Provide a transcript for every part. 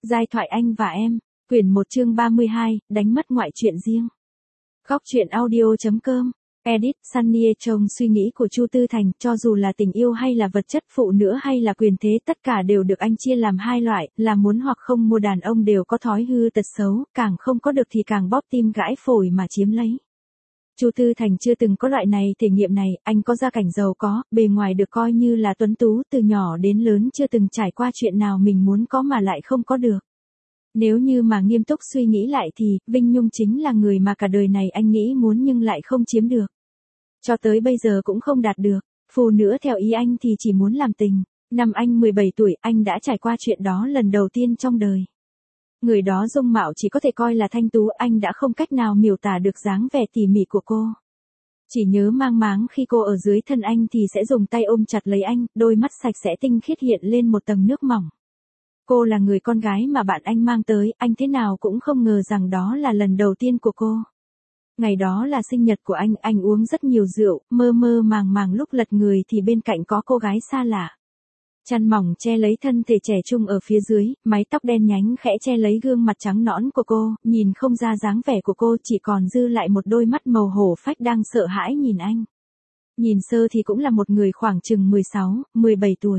Giai thoại anh và em, quyển 1 chương 32, đánh mất ngoại truyện riêng. Góc truyện audio.com, edit, Sunny trong suy nghĩ của Chu Tư Thành, cho dù là tình yêu hay là vật chất, phụ nữ hay là quyền thế, tất cả đều được anh chia làm hai loại, là muốn hoặc không mua. Đàn ông đều có thói hư tật xấu, càng không có được thì càng bóp tim gãi phổi mà chiếm lấy. Chu Tư Thành chưa từng có loại này thể nghiệm này, anh có gia cảnh giàu có, bề ngoài được coi như là tuấn tú, từ nhỏ đến lớn chưa từng trải qua chuyện nào mình muốn có mà lại không có được. Nếu như mà nghiêm túc suy nghĩ lại thì, Vinh Nhung chính là người mà cả đời này anh nghĩ muốn nhưng lại không chiếm được. Cho tới bây giờ cũng không đạt được. Phụ nữ theo ý anh thì chỉ muốn làm tình. Năm anh 17 tuổi, anh đã trải qua chuyện đó lần đầu tiên trong đời. Người đó dung mạo chỉ có thể coi là thanh tú, anh đã không cách nào miêu tả được dáng vẻ tỉ mỉ của cô. Chỉ nhớ mang máng khi cô ở dưới thân anh thì sẽ dùng tay ôm chặt lấy anh, đôi mắt sạch sẽ tinh khiết hiện lên một tầng nước mỏng. Cô là người con gái mà bạn anh mang tới, anh thế nào cũng không ngờ rằng đó là lần đầu tiên của cô. Ngày đó là sinh nhật của anh uống rất nhiều rượu, mơ mơ màng màng lúc lật người thì bên cạnh có cô gái xa lạ. Chăn mỏng che lấy thân thể trẻ trung ở phía dưới, mái tóc đen nhánh khẽ che lấy gương mặt trắng nõn của cô, nhìn không ra dáng vẻ của cô, chỉ còn dư lại một đôi mắt màu hổ phách đang sợ hãi nhìn anh. Nhìn sơ thì cũng là một người khoảng chừng 16, 17 tuổi.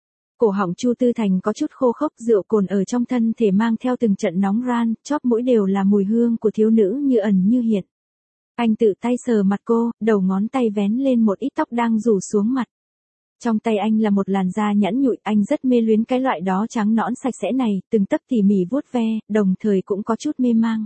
Cổ họng Chu Tư Thành có chút khô khốc, rượu cồn ở trong thân thể mang theo từng trận nóng ran, chóp mũi đều là mùi hương của thiếu nữ như ẩn như hiện. Anh tự tay sờ mặt cô, đầu ngón tay vén lên một ít tóc đang rủ xuống mặt. Trong tay anh là một làn da nhẵn nhụi, anh rất mê luyến cái loại đó trắng nõn sạch sẽ này, từng tấc tỉ mỉ vuốt ve, đồng thời cũng có chút mê mang.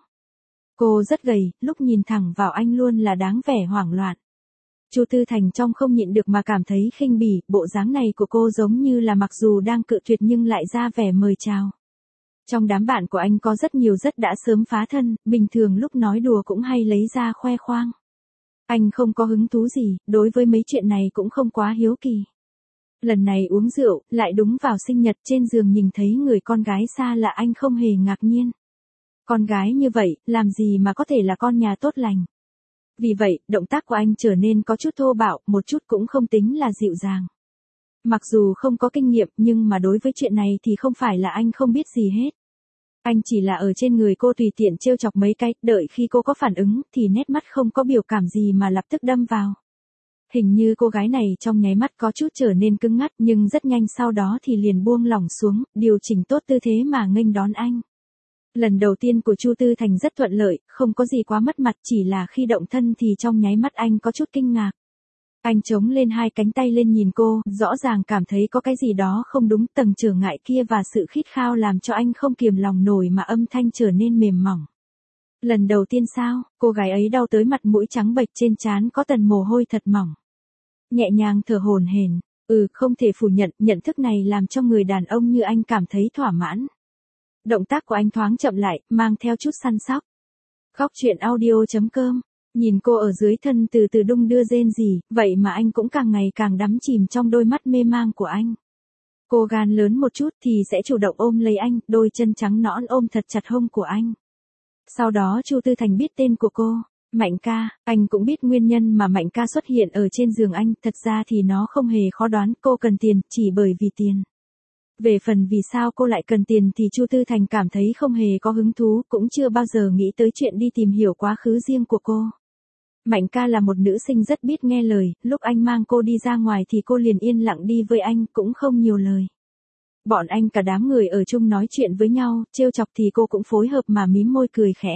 Cô rất gầy, lúc nhìn thẳng vào anh luôn là đáng vẻ hoảng loạn. Chu Tư Thành trong không nhịn được mà cảm thấy khinh bỉ, bộ dáng này của cô giống như là mặc dù đang cự tuyệt nhưng lại ra vẻ mời chào. Trong đám bạn của anh có rất nhiều rất đã sớm phá thân, bình thường lúc nói đùa cũng hay lấy ra khoe khoang. Anh không có hứng thú gì, đối với mấy chuyện này cũng không quá hiếu kỳ. Lần này uống rượu, lại đúng vào sinh nhật, trên giường nhìn thấy người con gái xa lạ, anh không hề ngạc nhiên. Con gái như vậy, làm gì mà có thể là con nhà tốt lành. Vì vậy, động tác của anh trở nên có chút thô bạo, một chút cũng không tính là dịu dàng. Mặc dù không có kinh nghiệm, nhưng mà đối với chuyện này thì không phải là anh không biết gì hết. Anh chỉ là ở trên người cô tùy tiện trêu chọc mấy cái, đợi khi cô có phản ứng, thì nét mắt không có biểu cảm gì mà lập tức đâm vào. Hình như cô gái này trong nháy mắt có chút trở nên cứng ngắc, nhưng rất nhanh sau đó thì liền buông lỏng xuống, điều chỉnh tốt tư thế mà nghênh đón anh. Lần đầu tiên của Chu Tư Thành rất thuận lợi, không có gì quá mất mặt, chỉ là khi động thân thì trong nháy mắt anh có chút kinh ngạc. Anh chống lên hai cánh tay lên nhìn cô, rõ ràng cảm thấy có cái gì đó không đúng, tầng trở ngại kia và sự khít khao làm cho anh không kiềm lòng nổi mà âm thanh trở nên mềm mỏng. Lần đầu tiên sao? Cô gái ấy đau tới mặt mũi trắng bệch, trên trán có tầng mồ hôi thật mỏng. Nhẹ nhàng thở hổn hển, không thể phủ nhận, nhận thức này làm cho người đàn ông như anh cảm thấy thỏa mãn. Động tác của anh thoáng chậm lại, mang theo chút săn sóc. Góc truyện audio.com, nhìn cô ở dưới thân từ từ đung đưa rên rỉ, vậy mà anh cũng càng ngày càng đắm chìm trong đôi mắt mê mang của anh. Cô gan lớn một chút thì sẽ chủ động ôm lấy anh, đôi chân trắng nõn ôm thật chặt hông của anh. Sau đó Chu Tư Thành biết tên của cô, Mạnh Ca, anh cũng biết nguyên nhân mà Mạnh Ca xuất hiện ở trên giường anh, thật ra thì nó không hề khó đoán, cô cần tiền, chỉ bởi vì tiền. Về phần vì sao cô lại cần tiền thì Chu Tư Thành cảm thấy không hề có hứng thú, cũng chưa bao giờ nghĩ tới chuyện đi tìm hiểu quá khứ riêng của cô. Mạnh Ca là một nữ sinh rất biết nghe lời, lúc anh mang cô đi ra ngoài thì cô liền yên lặng đi với anh, cũng không nhiều lời. Bọn anh cả đám người ở chung nói chuyện với nhau, trêu chọc thì cô cũng phối hợp mà mím môi cười khẽ.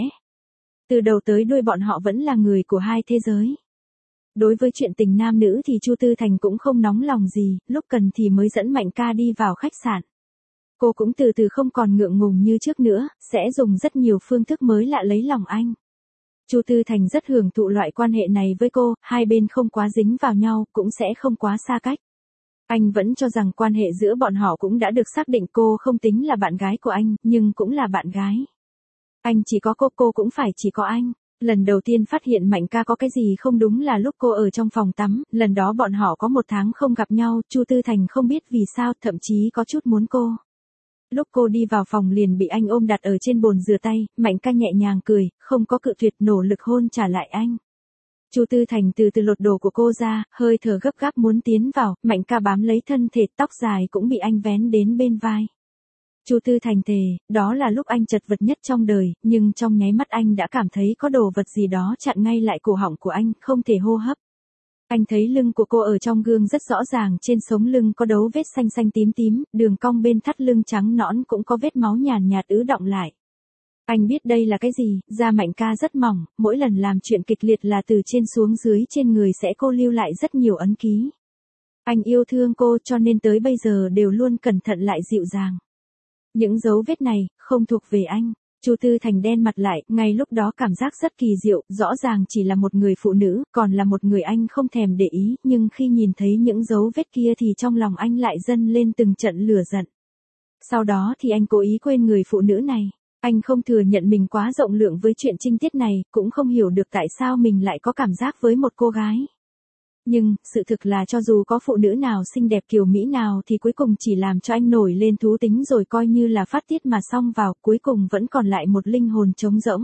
Từ đầu tới đuôi bọn họ vẫn là người của hai thế giới. Đối với chuyện tình nam nữ thì Chu Tư Thành cũng không nóng lòng gì, lúc cần thì mới dẫn Mạnh Ca đi vào khách sạn. Cô cũng từ từ không còn ngượng ngùng như trước nữa, sẽ dùng rất nhiều phương thức mới lạ lấy lòng anh. Chu Tư Thành rất hưởng thụ loại quan hệ này với cô, hai bên không quá dính vào nhau, cũng sẽ không quá xa cách. Anh vẫn cho rằng quan hệ giữa bọn họ cũng đã được xác định, cô không tính là bạn gái của anh, nhưng cũng là bạn gái. Anh chỉ có cô cũng phải chỉ có anh. Lần đầu tiên phát hiện Mạnh Ca có cái gì không đúng là lúc cô ở trong phòng tắm, lần đó bọn họ có 1 tháng không gặp nhau, Chu Tư Thành không biết vì sao, thậm chí có chút muốn cô. Lúc cô đi vào phòng liền bị anh ôm đặt ở trên bồn rửa tay, Mạnh Ca nhẹ nhàng cười, không có cự tuyệt, nỗ lực hôn trả lại anh. Chu Tư Thành từ từ lột đồ của cô ra, hơi thở gấp gáp muốn tiến vào, Mạnh Ca bám lấy thân thể, tóc dài cũng bị anh vén đến bên vai. Chu Tư Thành thề, đó là lúc anh chật vật nhất trong đời, nhưng trong nháy mắt anh đã cảm thấy có đồ vật gì đó chặn ngay lại cổ họng của anh, không thể hô hấp. Anh thấy lưng của cô ở trong gương rất rõ ràng, trên sống lưng có dấu vết xanh xanh tím tím, đường cong bên thắt lưng trắng nõn cũng có vết máu nhàn nhạt ứ đọng lại. Anh biết đây là cái gì, da Mạnh ca rất mỏng, mỗi lần làm chuyện kịch liệt là từ trên xuống dưới trên người sẽ cô lưu lại rất nhiều ấn ký. Anh yêu thương cô cho nên tới bây giờ đều luôn cẩn thận lại dịu dàng. Những dấu vết này, không thuộc về anh. Chu Tư Thành đen mặt lại, ngay lúc đó cảm giác rất kỳ diệu, rõ ràng chỉ là một người phụ nữ, còn là một người anh không thèm để ý, nhưng khi nhìn thấy những dấu vết kia thì trong lòng anh lại dâng lên từng trận lửa giận. Sau đó thì anh cố ý quên người phụ nữ này. Anh không thừa nhận mình quá rộng lượng với chuyện trinh tiết này, cũng không hiểu được tại sao mình lại có cảm giác với một cô gái. Nhưng, sự thực là cho dù có phụ nữ nào xinh đẹp kiều mỹ nào thì cuối cùng chỉ làm cho anh nổi lên thú tính rồi coi như là phát tiết mà xong vào, cuối cùng vẫn còn lại một linh hồn trống rỗng.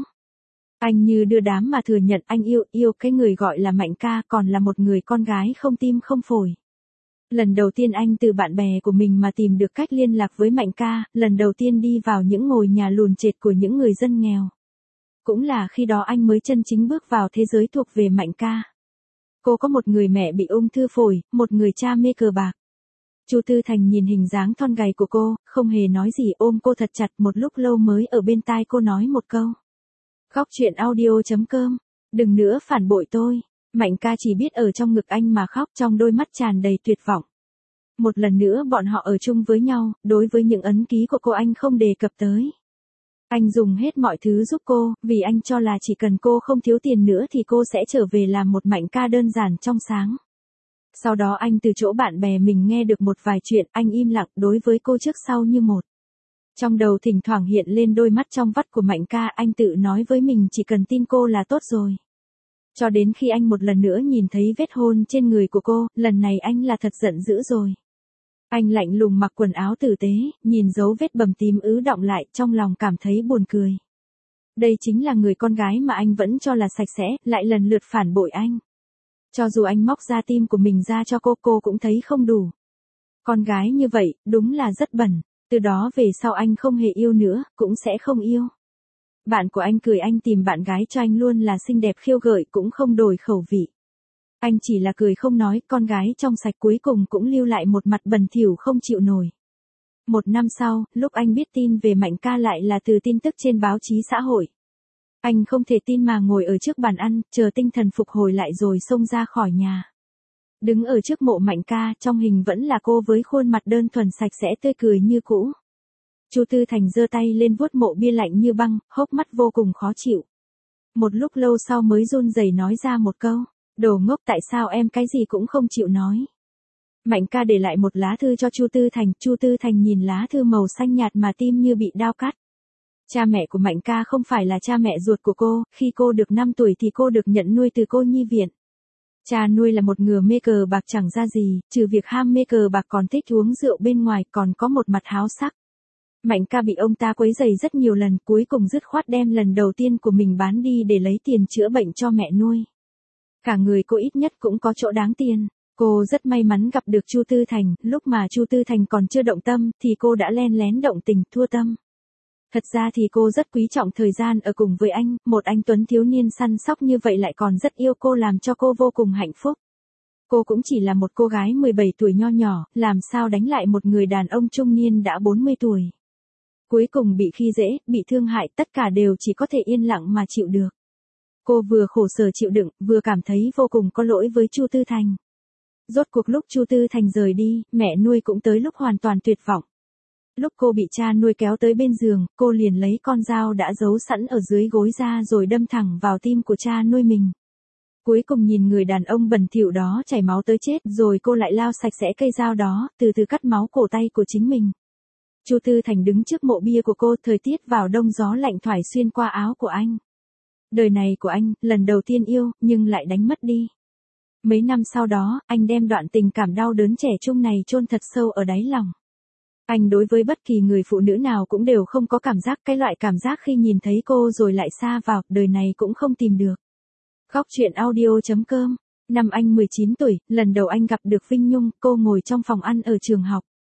Anh như đưa đám mà thừa nhận anh yêu cái người gọi là Mạnh ca, còn là một người con gái không tim không phổi. Lần đầu tiên anh từ bạn bè của mình mà tìm được cách liên lạc với Mạnh ca, lần đầu tiên đi vào những ngôi nhà lùn trệt của những người dân nghèo. Cũng là khi đó anh mới chân chính bước vào thế giới thuộc về Mạnh ca. Cô có một người mẹ bị ung thư phổi, một người cha mê cờ bạc. Chu Tư Thành nhìn hình dáng thon gầy của cô, không hề nói gì, ôm cô thật chặt một lúc lâu mới ở bên tai cô nói một câu. Khóc chuyện audio.com, đừng nữa phản bội tôi. Mạnh ca chỉ biết ở trong ngực anh mà khóc, trong đôi mắt tràn đầy tuyệt vọng. Một lần nữa bọn họ ở chung với nhau, đối với những ấn ký của cô anh không đề cập tới. Anh dùng hết mọi thứ giúp cô, vì anh cho là chỉ cần cô không thiếu tiền nữa thì cô sẽ trở về làm một Mạnh ca đơn giản trong sáng. Sau đó anh từ chỗ bạn bè mình nghe được một vài chuyện, anh im lặng đối với cô trước sau như một. Trong đầu thỉnh thoảng hiện lên đôi mắt trong vắt của Mạnh ca, anh tự nói với mình chỉ cần tin cô là tốt rồi. Cho đến khi anh một lần nữa nhìn thấy vết hôn trên người của cô, lần này anh là thật giận dữ rồi. Anh lạnh lùng mặc quần áo tử tế, nhìn dấu vết bầm tím ứ đọng lại, trong lòng cảm thấy buồn cười. Đây chính là người con gái mà anh vẫn cho là sạch sẽ, lại lần lượt phản bội anh. Cho dù anh móc ra tim của mình ra cho cô cũng thấy không đủ. Con gái như vậy, đúng là rất bẩn, từ đó về sau anh không hề yêu nữa, cũng sẽ không yêu. Bạn của anh cười, anh tìm bạn gái cho anh luôn là xinh đẹp khiêu gợi, cũng không đổi khẩu vị. Anh chỉ là cười không nói, con gái trong sạch cuối cùng cũng lưu lại một mặt bẩn thỉu không chịu nổi. Một năm sau, lúc anh biết tin về Mạnh ca lại là từ tin tức trên báo chí xã hội. Anh không thể tin mà ngồi ở trước bàn ăn, chờ tinh thần phục hồi lại rồi xông ra khỏi nhà. Đứng ở trước mộ Mạnh ca, trong hình vẫn là cô với khuôn mặt đơn thuần sạch sẽ tươi cười như cũ. Chu Tư Thành giơ tay lên vuốt mộ bia lạnh như băng, hốc mắt vô cùng khó chịu. Một lúc lâu sau mới run rẩy nói ra một câu, đồ ngốc, tại sao em cái gì cũng không chịu nói. Mạnh ca để lại một lá thư cho Chu Tư Thành nhìn lá thư màu xanh nhạt mà tim như bị đao cắt. Cha mẹ của Mạnh ca không phải là cha mẹ ruột của cô, khi cô được 5 tuổi thì cô được nhận nuôi từ cô nhi viện. Cha nuôi là một người mê cờ bạc chẳng ra gì, trừ việc ham mê cờ bạc còn thích uống rượu bên ngoài, còn có một mặt háo sắc. Mạnh ca bị ông ta quấy rầy rất nhiều lần, cuối cùng dứt khoát đem lần đầu tiên của mình bán đi để lấy tiền chữa bệnh cho mẹ nuôi. Cả người cô ít nhất cũng có chỗ đáng tiền. Cô rất may mắn gặp được Chu Tư Thành, lúc mà Chu Tư Thành còn chưa động tâm, thì cô đã len lén động tình, thua tâm. Thật ra thì cô rất quý trọng thời gian ở cùng với anh, một anh tuấn thiếu niên săn sóc như vậy lại còn rất yêu cô, làm cho cô vô cùng hạnh phúc. Cô cũng chỉ là một cô gái 17 tuổi nho nhỏ, làm sao đánh lại một người đàn ông trung niên đã 40 tuổi. Cuối cùng bị khi dễ, bị thương hại, tất cả đều chỉ có thể yên lặng mà chịu được. Cô vừa khổ sở chịu đựng, vừa cảm thấy vô cùng có lỗi với Chu Tư Thành. Rốt cuộc lúc Chu Tư Thành rời đi, mẹ nuôi cũng tới lúc hoàn toàn tuyệt vọng. Lúc cô bị cha nuôi kéo tới bên giường, cô liền lấy con dao đã giấu sẵn ở dưới gối ra rồi đâm thẳng vào tim của cha nuôi mình. Cuối cùng nhìn người đàn ông bẩn thỉu đó chảy máu tới chết, rồi cô lại lao sạch sẽ cây dao đó, từ từ cắt máu cổ tay của chính mình. Chu Tư Thành đứng trước mộ bia của cô, thời tiết vào đông gió lạnh thoải xuyên qua áo của anh. Đời này của anh, lần đầu tiên yêu, nhưng lại đánh mất đi. Mấy năm sau đó, anh đem đoạn tình cảm đau đớn trẻ trung này chôn thật sâu ở đáy lòng. Anh đối với bất kỳ người phụ nữ nào cũng đều không có cảm giác, cái loại cảm giác khi nhìn thấy cô rồi lại xa vào, đời này cũng không tìm được. Khóc chuyện audio.com. Năm anh 19 tuổi, lần đầu anh gặp được Vinh Nhung, cô ngồi trong phòng ăn ở trường học.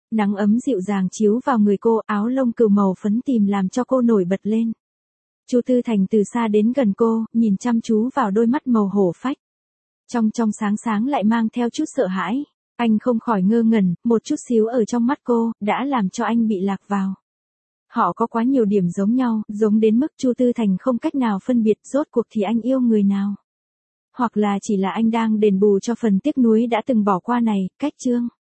Nắng ấm dịu dàng chiếu vào người cô, áo lông cừu màu phấn tím làm cho cô nổi bật lên. Chu Tư Thành từ xa đến gần cô, nhìn chăm chú vào đôi mắt màu hổ phách. Trong sáng sáng lại mang theo chút sợ hãi. Anh không khỏi ngơ ngẩn, một chút xíu ở trong mắt cô, đã làm cho anh bị lạc vào. Họ có quá nhiều điểm giống nhau, giống đến mức Chu Tư Thành không cách nào phân biệt rốt cuộc thì anh yêu người nào. Hoặc là chỉ là anh đang đền bù cho phần tiếc nuối đã từng bỏ qua này, cách chương.